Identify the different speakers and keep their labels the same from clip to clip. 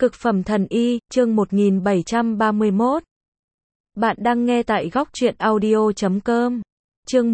Speaker 1: Cực phẩm thần y, chương 1731. Bạn đang nghe tại góc truyện audio.com. Chương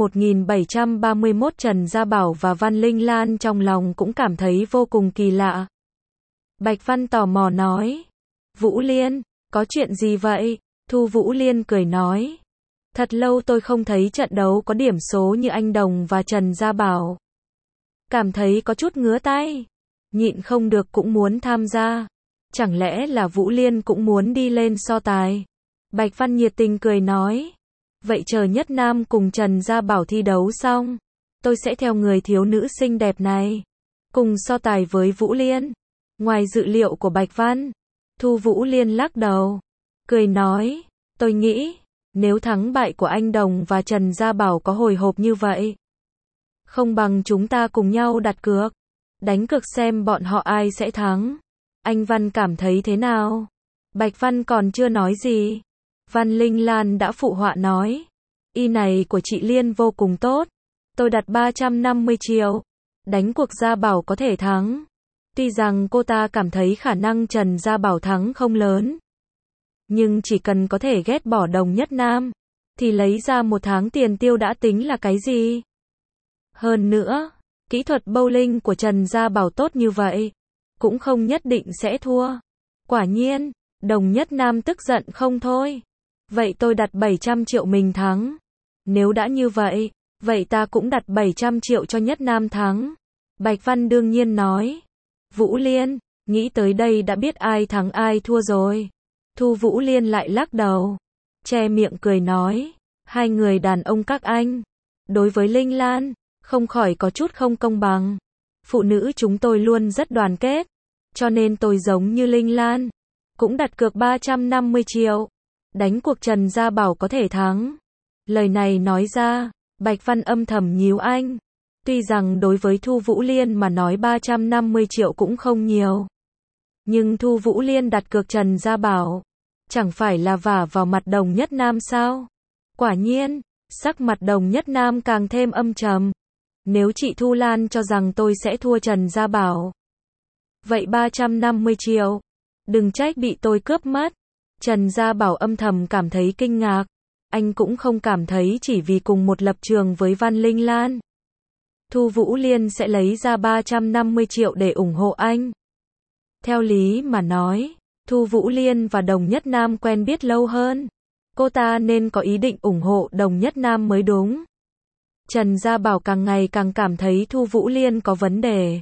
Speaker 1: 1731. Trần Gia Bảo và Văn Linh Lan trong lòng cũng cảm thấy vô cùng kỳ lạ. Bạch Văn tò mò nói. Vũ Liên, có chuyện gì vậy? Thu Vũ Liên cười nói. Thật lâu tôi không thấy trận đấu có điểm số như anh Đồng và Trần Gia Bảo. Cảm thấy có chút ngứa tay. Nhịn không được cũng muốn tham gia. Chẳng lẽ là Vũ Liên cũng muốn đi lên so tài? Bạch Văn nhiệt tình cười nói. Vậy chờ Nhất Nam cùng Trần Gia Bảo thi đấu xong, tôi sẽ theo người thiếu nữ xinh đẹp này, cùng so tài với Vũ Liên. Ngoài dự liệu của Bạch Văn, Thu Vũ Liên lắc đầu, cười nói, tôi nghĩ, nếu thắng bại của anh Đồng và Trần Gia Bảo có hồi hộp như vậy, không bằng chúng ta cùng nhau đặt cược, đánh cược xem bọn họ ai sẽ thắng. Anh Văn cảm thấy thế nào? Bạch Văn còn chưa nói gì. Văn Linh Lan đã phụ họa nói. Y này của chị Liên vô cùng tốt. Tôi đặt 350 triệu. Đánh cuộc Gia Bảo có thể thắng. Tuy rằng cô ta cảm thấy khả năng Trần Gia Bảo thắng không lớn. Nhưng chỉ cần có thể ghét bỏ Đồng Nhất Nam, thì lấy ra một tháng tiền tiêu đã tính là cái gì? Hơn nữa, kỹ thuật bowling của Trần Gia Bảo tốt như vậy, cũng không nhất định sẽ thua. Quả nhiên, Đồng Nhất Nam tức giận không thôi. Vậy tôi đặt 700 triệu mình thắng. Nếu đã như vậy, vậy ta cũng đặt 700 triệu cho Nhất Nam thắng. Bạch Văn đương nhiên nói. Vũ Liên, nghĩ tới đây đã biết ai thắng ai thua rồi. Thu Vũ Liên lại lắc đầu, che miệng cười nói. Hai người đàn ông các anh, đối với Linh Lan, không khỏi có chút không công bằng. Phụ nữ chúng tôi luôn rất đoàn kết, cho nên tôi giống như Linh Lan, cũng đặt cược 350 triệu, đánh cuộc Trần Gia Bảo có thể thắng. Lời này nói ra, Bạch Văn âm thầm nhíu anh. Tuy rằng đối với Thu Vũ Liên mà nói 350 triệu cũng không nhiều, nhưng Thu Vũ Liên đặt cược Trần Gia Bảo, chẳng phải là vả vào mặt Đồng Nhất Nam sao? Quả nhiên, sắc mặt Đồng Nhất Nam càng thêm âm trầm. Nếu chị Thu Lan cho rằng tôi sẽ thua Trần Gia Bảo, vậy 350 triệu, đừng trách bị tôi cướp mất. Trần Gia Bảo âm thầm cảm thấy kinh ngạc. Anh cũng không cảm thấy chỉ vì cùng một lập trường với Văn Linh Lan, Thu Vũ Liên sẽ lấy ra 350 triệu để ủng hộ anh. Theo lý mà nói, Thu Vũ Liên và Đồng Nhất Nam quen biết lâu hơn. Cô ta nên có ý định ủng hộ Đồng Nhất Nam mới đúng. Trần Gia Bảo càng ngày càng cảm thấy Thu Vũ Liên có vấn đề.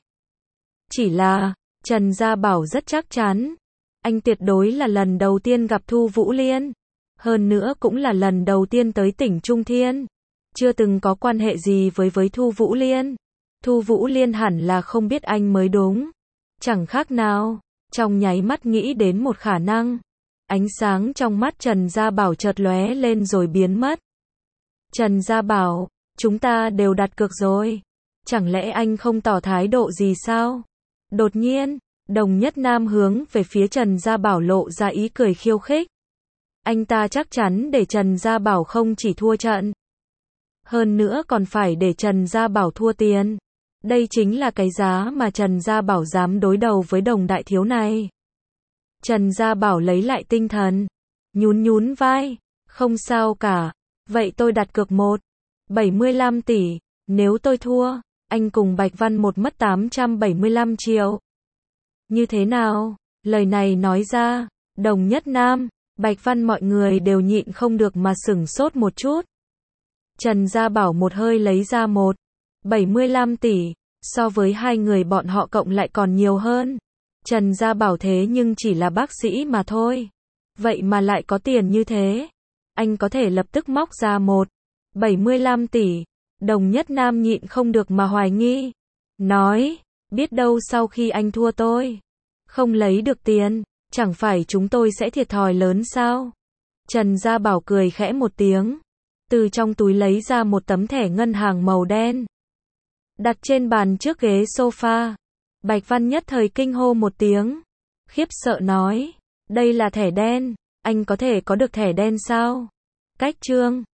Speaker 1: Chỉ là, Trần Gia Bảo rất chắc chắn. Anh tuyệt đối là lần đầu tiên gặp Thu Vũ Liên. Hơn nữa cũng là lần đầu tiên tới tỉnh Trung Thiên. Chưa từng có quan hệ gì với Thu Vũ Liên. Thu Vũ Liên hẳn là không biết anh mới đúng. Chẳng khác nào, trong nháy mắt nghĩ đến một khả năng. Ánh sáng trong mắt Trần Gia Bảo chợt lóe lên rồi biến mất. Trần Gia Bảo, chúng ta đều đặt cược rồi. Chẳng lẽ anh không tỏ thái độ gì sao? Đột nhiên, Đồng Nhất Nam hướng về phía Trần Gia Bảo lộ ra ý cười khiêu khích. Anh ta chắc chắn để Trần Gia Bảo không chỉ thua trận, hơn nữa còn phải để Trần Gia Bảo thua tiền. Đây chính là cái giá mà Trần Gia Bảo dám đối đầu với Đồng đại thiếu này. Trần Gia Bảo lấy lại tinh thần, nhún vai, không sao cả, vậy tôi đặt cược 75 tỷ, nếu tôi thua, anh cùng Bạch Văn một mất 875 triệu. Như thế nào? Lời này nói ra, Đồng Nhất Nam, Bạch Văn mọi người đều nhịn không được mà sửng sốt một chút. Trần Gia Bảo một hơi lấy ra 75 tỷ, so với hai người bọn họ cộng lại còn nhiều hơn. Trần Gia Bảo thế nhưng chỉ là bác sĩ mà thôi. Vậy mà lại có tiền như thế. Anh có thể lập tức móc ra 75 tỷ. Đồng Nhất Nam nhịn không được mà hoài nghi. Nói, biết đâu sau khi anh thua tôi không lấy được tiền, chẳng phải chúng tôi sẽ thiệt thòi lớn sao? Trần Gia Bảo cười khẽ một tiếng, từ trong túi lấy ra một tấm thẻ ngân hàng màu đen, đặt trên bàn trước ghế sofa. Bạch Văn nhất thời kinh hô một tiếng, khiếp sợ nói, đây là thẻ đen, anh có thể có được thẻ đen sao? Cách trương